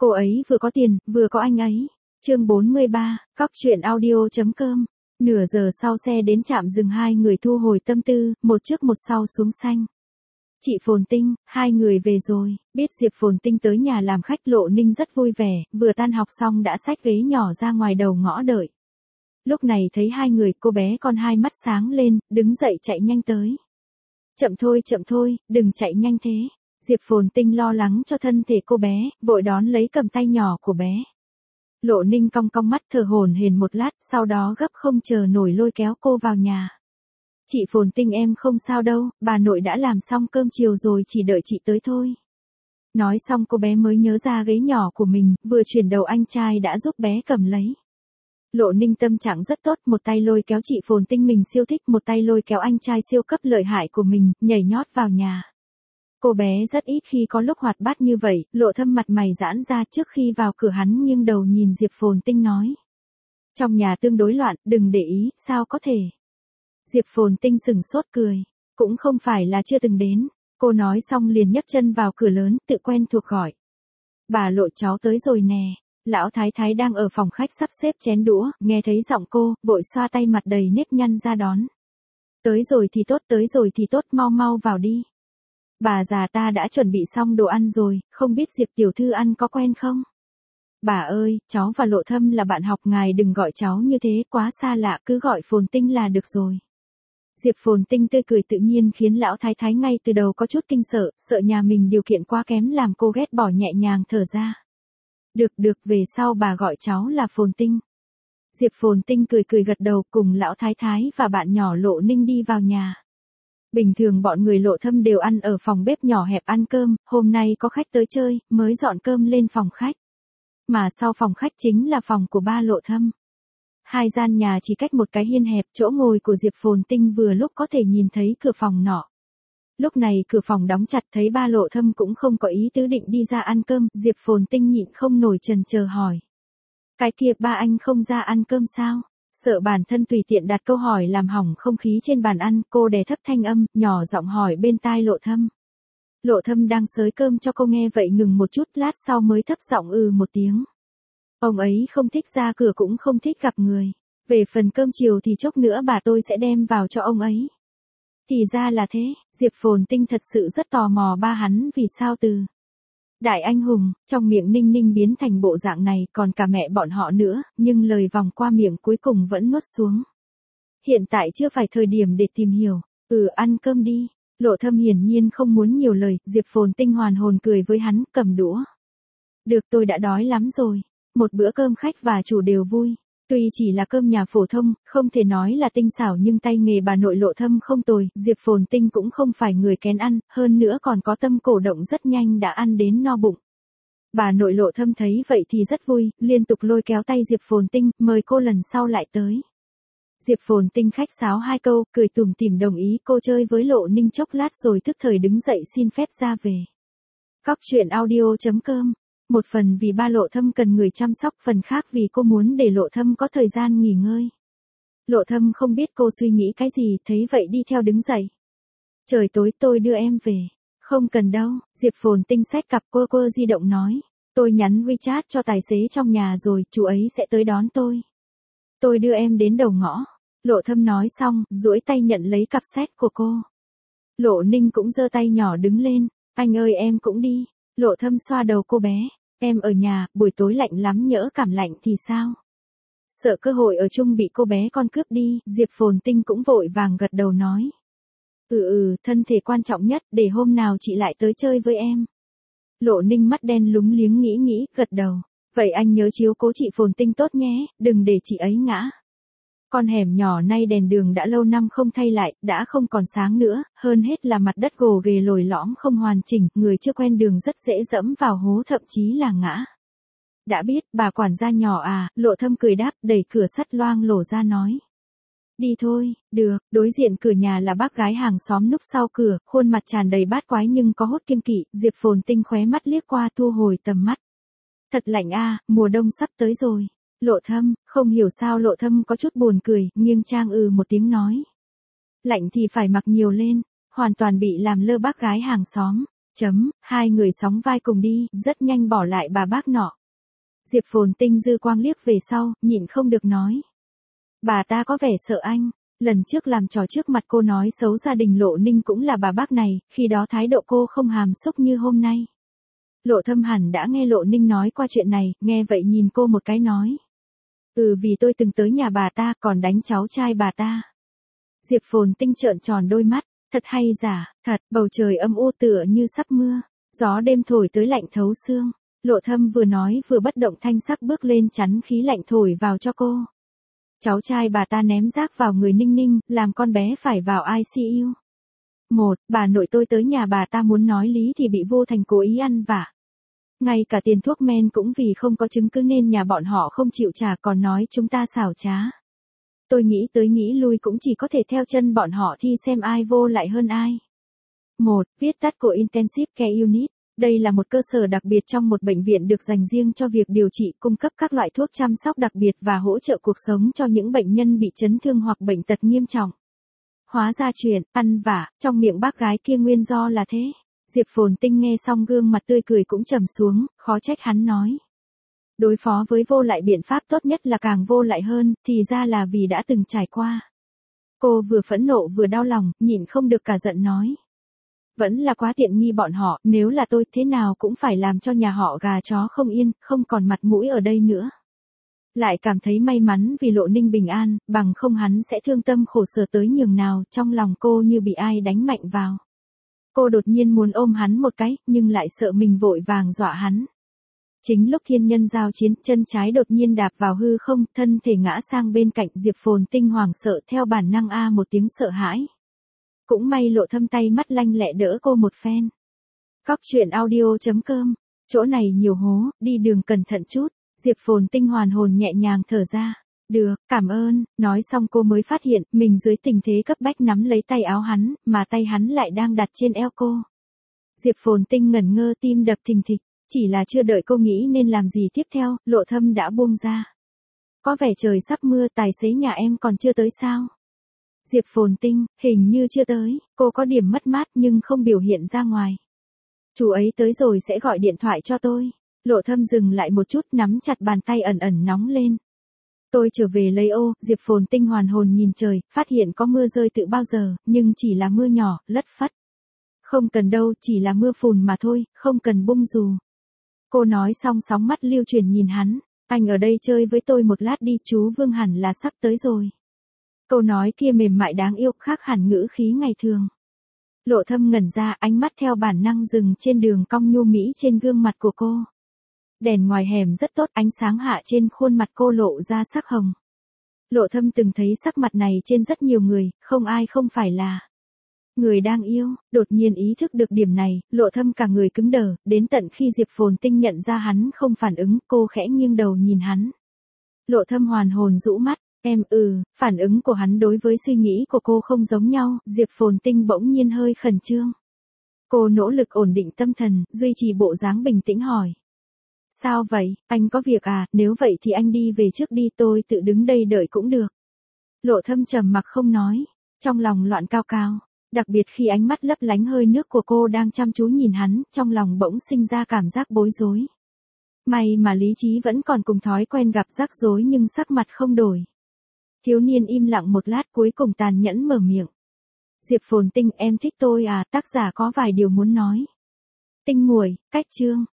Cô ấy vừa có tiền, vừa có anh ấy. Chương 43, Cóc truyện audio.com. Nửa giờ sau xe đến trạm dừng, hai người thu hồi tâm tư, một trước một sau xuống xanh. Chị Phồn Tinh, hai người về rồi. Biết Diệp Phồn Tinh tới nhà làm khách, Lộ Ninh rất vui vẻ, vừa tan học xong đã xách ghế nhỏ ra ngoài đầu ngõ đợi. Lúc này thấy hai người, cô bé con hai mắt sáng lên, đứng dậy chạy nhanh tới. Chậm thôi, đừng chạy nhanh thế. Diệp Phồn Tinh lo lắng cho thân thể cô bé, vội đón lấy cầm tay nhỏ của bé. Lộ Ninh cong cong mắt thở hổn hển một lát, sau đó gấp không chờ nổi lôi kéo cô vào nhà. Chị Phồn Tinh em không sao đâu, bà nội đã làm xong cơm chiều rồi, chỉ đợi chị tới thôi. Nói xong cô bé mới nhớ ra ghế nhỏ của mình, vừa chuyển đầu anh trai đã giúp bé cầm lấy. Lộ Ninh tâm trạng rất tốt, một tay lôi kéo chị Phồn Tinh mình siêu thích, một tay lôi kéo anh trai siêu cấp lợi hại của mình, nhảy nhót vào nhà. Cô bé rất ít khi có lúc hoạt bát như vậy, Lộ Thâm mặt mày giãn ra, trước khi vào cửa hắn nghiêng đầu nhìn Diệp Phồn Tinh nói. Trong nhà tương đối loạn, đừng để ý, sao có thể. Diệp Phồn Tinh sừng sốt cười, cũng không phải là chưa từng đến. Cô nói xong liền nhấc chân vào cửa lớn, tự quen thuộc gọi. Bà Lộ, cháu tới rồi nè. Lão Thái Thái đang ở phòng khách sắp xếp chén đũa, nghe thấy giọng cô, vội xoa tay mặt đầy nếp nhăn ra đón. Tới rồi thì tốt, mau mau vào đi. Bà già ta đã chuẩn bị xong đồ ăn rồi, không biết Diệp tiểu thư ăn có quen không? Bà ơi, cháu và Lộ Thâm là bạn học, ngài đừng gọi cháu như thế, quá xa lạ, cứ gọi Phồn Tinh là được rồi. Diệp Phồn Tinh tươi cười tự nhiên khiến Lão Thái Thái ngay từ đầu có chút kinh sợ nhà mình điều kiện quá kém làm cô ghét bỏ, nhẹ nhàng thở ra. Được, về sau bà gọi cháu là Phồn Tinh. Diệp Phồn Tinh cười gật đầu, cùng Lão Thái Thái và bạn nhỏ Lộ Ninh đi vào nhà. Bình thường bọn người Lộ Thâm đều ăn ở phòng bếp nhỏ hẹp ăn cơm, hôm nay có khách tới chơi, mới dọn cơm lên phòng khách. Mà sau phòng khách chính là phòng của ba Lộ Thâm. Hai gian nhà chỉ cách một cái hiên hẹp, chỗ ngồi của Diệp Phồn Tinh vừa lúc có thể nhìn thấy cửa phòng nọ. Lúc này cửa phòng đóng chặt, thấy ba Lộ Thâm cũng không có ý tứ định đi ra ăn cơm, Diệp Phồn Tinh nhịn không nổi chần chờ hỏi. Cái kia, ba anh không ra ăn cơm sao? Sợ bản thân tùy tiện đặt câu hỏi làm hỏng không khí trên bàn ăn, cô đè thấp thanh âm, nhỏ giọng hỏi bên tai Lộ Thâm. Lộ Thâm đang xới cơm cho cô nghe vậy ngừng một chút, lát sau mới thấp giọng một tiếng. Ông ấy không thích ra cửa cũng không thích gặp người. Về phần cơm chiều thì chốc nữa bà tôi sẽ đem vào cho ông ấy. Thì ra là thế, Diệp Phồn Tinh thật sự rất tò mò ba hắn vì sao từ đại anh hùng, trong miệng Ninh Ninh biến thành bộ dạng này, còn cả mẹ bọn họ nữa, nhưng lời vòng qua miệng cuối cùng vẫn nuốt xuống. Hiện tại chưa phải thời điểm để tìm hiểu, ăn cơm đi. Lộ Thâm hiển nhiên không muốn nhiều lời, Diệp Phồn Tinh hoàn hồn cười với hắn, cầm đũa. Được, tôi đã đói lắm rồi. Một bữa cơm khách và chủ đều vui. Tuy chỉ là cơm nhà phổ thông, không thể nói là tinh xảo nhưng tay nghề bà nội Lộ Thâm không tồi, Diệp Phồn Tinh cũng không phải người kén ăn, hơn nữa còn có tâm cổ động, rất nhanh đã ăn đến no bụng. Bà nội Lộ Thâm thấy vậy thì rất vui, liên tục lôi kéo tay Diệp Phồn Tinh, mời cô lần sau lại tới. Diệp Phồn Tinh khách sáo hai câu, cười tủm tỉm đồng ý, cô chơi với Lộ Ninh chốc lát rồi thức thời đứng dậy xin phép ra về. Cóc truyện audio.com. Một phần vì ba Lộ Thâm cần người chăm sóc, phần khác vì cô muốn để Lộ Thâm có thời gian nghỉ ngơi. Lộ Thâm không biết cô suy nghĩ cái gì, thấy vậy đi theo đứng dậy. Trời tối, tôi đưa em về. Không cần đâu, Diệp Phồn Tinh xách cặp quơ di động nói. Tôi nhắn WeChat cho tài xế trong nhà rồi, chú ấy sẽ tới đón tôi. Tôi đưa em đến đầu ngõ. Lộ Thâm nói xong, duỗi tay nhận lấy cặp xét của cô. Lộ Ninh cũng giơ tay nhỏ đứng lên. Anh ơi, em cũng đi. Lộ Thâm xoa đầu cô bé. Em ở nhà, buổi tối lạnh lắm, nhỡ cảm lạnh thì sao? Sợ cơ hội ở chung bị cô bé con cướp đi, Diệp Phồn Tinh cũng vội vàng gật đầu nói. Thân thể quan trọng nhất, để hôm nào chị lại tới chơi với em. Lộ Ninh mắt đen lúng liếng nghĩ, gật đầu. Vậy anh nhớ chiếu cố chị Phồn Tinh tốt nhé, đừng để chị ấy ngã. Con hẻm nhỏ nay đèn đường đã lâu năm không thay lại, đã không còn sáng nữa, hơn hết là mặt đất gồ ghề lồi lõm không hoàn chỉnh, người chưa quen đường rất dễ dẫm vào hố, thậm chí là ngã. Đã biết, bà quản gia nhỏ à, Lộ Thâm cười đáp, đẩy cửa sắt loang lổ ra nói. Đi thôi, được, đối diện cửa nhà là bác gái hàng xóm núp sau cửa, khuôn mặt tràn đầy bát quái nhưng có hốt kiêng kỵ, Diệp Phồn Tinh khóe mắt liếc qua thu hồi tầm mắt. Thật lạnh a, mùa đông sắp tới rồi. Lộ Thâm, không hiểu sao Lộ Thâm có chút buồn cười, nghiêng trang một tiếng nói. Lạnh thì phải mặc nhiều lên, hoàn toàn bị làm lơ bác gái hàng xóm. Hai người sóng vai cùng đi, rất nhanh bỏ lại bà bác nọ. Diệp Phồn Tinh dư quang liếc về sau, nhịn không được nói. Bà ta có vẻ sợ anh. Lần trước làm trò trước mặt cô nói xấu gia đình Lộ Ninh cũng là bà bác này, khi đó thái độ cô không hàm xúc như hôm nay. Lộ Thâm hẳn đã nghe Lộ Ninh nói qua chuyện này, nghe vậy nhìn cô một cái nói. Vì tôi từng tới nhà bà ta còn đánh cháu trai bà ta. Diệp Phồn Tinh trợn tròn đôi mắt, thật hay giả, thật, bầu trời âm u tựa như sắp mưa, gió đêm thổi tới lạnh thấu xương. Lộ Thâm vừa nói vừa bất động thanh sắc bước lên chắn khí lạnh thổi vào cho cô. Cháu trai bà ta ném rác vào người Ninh Ninh, làm con bé phải vào ICU. Bà nội tôi tới nhà bà ta muốn nói lý thì bị Vô Thành cố ý ăn vạ. Ngay cả tiền thuốc men cũng vì không có chứng cứ nên nhà bọn họ không chịu trả còn nói chúng ta xảo trá. Tôi nghĩ tới nghĩ lui cũng chỉ có thể theo chân bọn họ thi xem ai vô lại hơn ai. Viết tắt của Intensive Care Unit. Đây là một cơ sở đặc biệt trong một bệnh viện được dành riêng cho việc điều trị, cung cấp các loại thuốc chăm sóc đặc biệt và hỗ trợ cuộc sống cho những bệnh nhân bị chấn thương hoặc bệnh tật nghiêm trọng. Hóa ra chuyện, ăn vạ, trong miệng bác gái kia nguyên do là thế. Diệp Phồn Tinh nghe xong gương mặt tươi cười cũng trầm xuống, khó trách hắn nói. Đối phó với vô lại biện pháp tốt nhất là càng vô lại hơn, thì ra là vì đã từng trải qua. Cô vừa phẫn nộ vừa đau lòng, nhịn không được cả giận nói. Vẫn là quá tiện nghi bọn họ, nếu là tôi thế nào cũng phải làm cho nhà họ gà chó không yên, không còn mặt mũi ở đây nữa. Lại cảm thấy may mắn vì Lộ Ninh bình an, bằng không hắn sẽ thương tâm khổ sở tới nhường nào, trong lòng cô như bị ai đánh mạnh vào. Cô đột nhiên muốn ôm hắn một cái, nhưng lại sợ mình vội vàng dọa hắn. Chính lúc thiên nhân giao chiến, chân trái đột nhiên đạp vào hư không, thân thể ngã sang bên cạnh. Diệp Phồn Tinh hoảng sợ theo bản năng một tiếng sợ hãi. Cũng may Lộ Thâm tay mắt lanh lẹ đỡ cô một phen. Cóc truyện audio.com, chỗ này nhiều hố, đi đường cẩn thận chút. Diệp Phồn Tinh hoàn hồn nhẹ nhàng thở ra. Được, cảm ơn, nói xong cô mới phát hiện mình dưới tình thế cấp bách nắm lấy tay áo hắn, mà tay hắn lại đang đặt trên eo cô. Diệp Phồn Tinh ngẩn ngơ, tim đập thình thịch, chỉ là chưa đợi cô nghĩ nên làm gì tiếp theo, Lộ Thâm đã buông ra. Có vẻ trời sắp mưa, tài xế nhà em còn chưa tới sao? Diệp Phồn Tinh, hình như chưa tới, cô có điểm mất mát nhưng không biểu hiện ra ngoài. Chú ấy tới rồi sẽ gọi điện thoại cho tôi. Lộ Thâm dừng lại một chút, nắm chặt bàn tay ẩn ẩn nóng lên. Tôi trở về lấy ô. Diệp Phồn Tinh hoàn hồn nhìn trời, phát hiện có mưa rơi từ bao giờ, nhưng chỉ là mưa nhỏ, lất phất. Không cần đâu, chỉ là mưa phùn mà thôi, không cần bung dù. Cô nói xong sóng mắt lưu chuyển nhìn hắn. Anh ở đây chơi với tôi một lát đi, chú Vương hẳn là sắp tới rồi. Câu nói kia mềm mại đáng yêu, khác hẳn ngữ khí ngày thường. Lộ Thâm ngẩn ra, ánh mắt theo bản năng dừng trên đường cong nhu mỹ trên gương mặt của cô. Đèn ngoài hẻm rất tốt, ánh sáng hạ trên khuôn mặt cô lộ ra sắc hồng. Lộ Thâm từng thấy sắc mặt này trên rất nhiều người, không ai không phải là người đang yêu. Đột nhiên ý thức được điểm này, Lộ Thâm cả người cứng đờ, đến tận khi Diệp Phồn Tinh nhận ra hắn không phản ứng, cô khẽ nghiêng đầu nhìn hắn. Lộ Thâm hoàn hồn rũ mắt. Phản ứng của hắn đối với suy nghĩ của cô không giống nhau. Diệp Phồn Tinh bỗng nhiên hơi khẩn trương. Cô nỗ lực ổn định tâm thần, duy trì bộ dáng bình tĩnh hỏi. Sao vậy, anh có việc à, nếu vậy thì anh đi về trước đi, tôi tự đứng đây đợi cũng được. Lộ Thâm trầm mặc không nói, trong lòng loạn cao cao, đặc biệt khi ánh mắt lấp lánh hơi nước của cô đang chăm chú nhìn hắn, trong lòng bỗng sinh ra cảm giác bối rối. May mà lý trí vẫn còn cùng thói quen gặp rắc rối nhưng sắc mặt không đổi. Thiếu niên im lặng một lát cuối cùng tàn nhẫn mở miệng. Diệp Phồn Tinh, em thích tôi à, tác giả có vài điều muốn nói. Tinh muội, cách chương.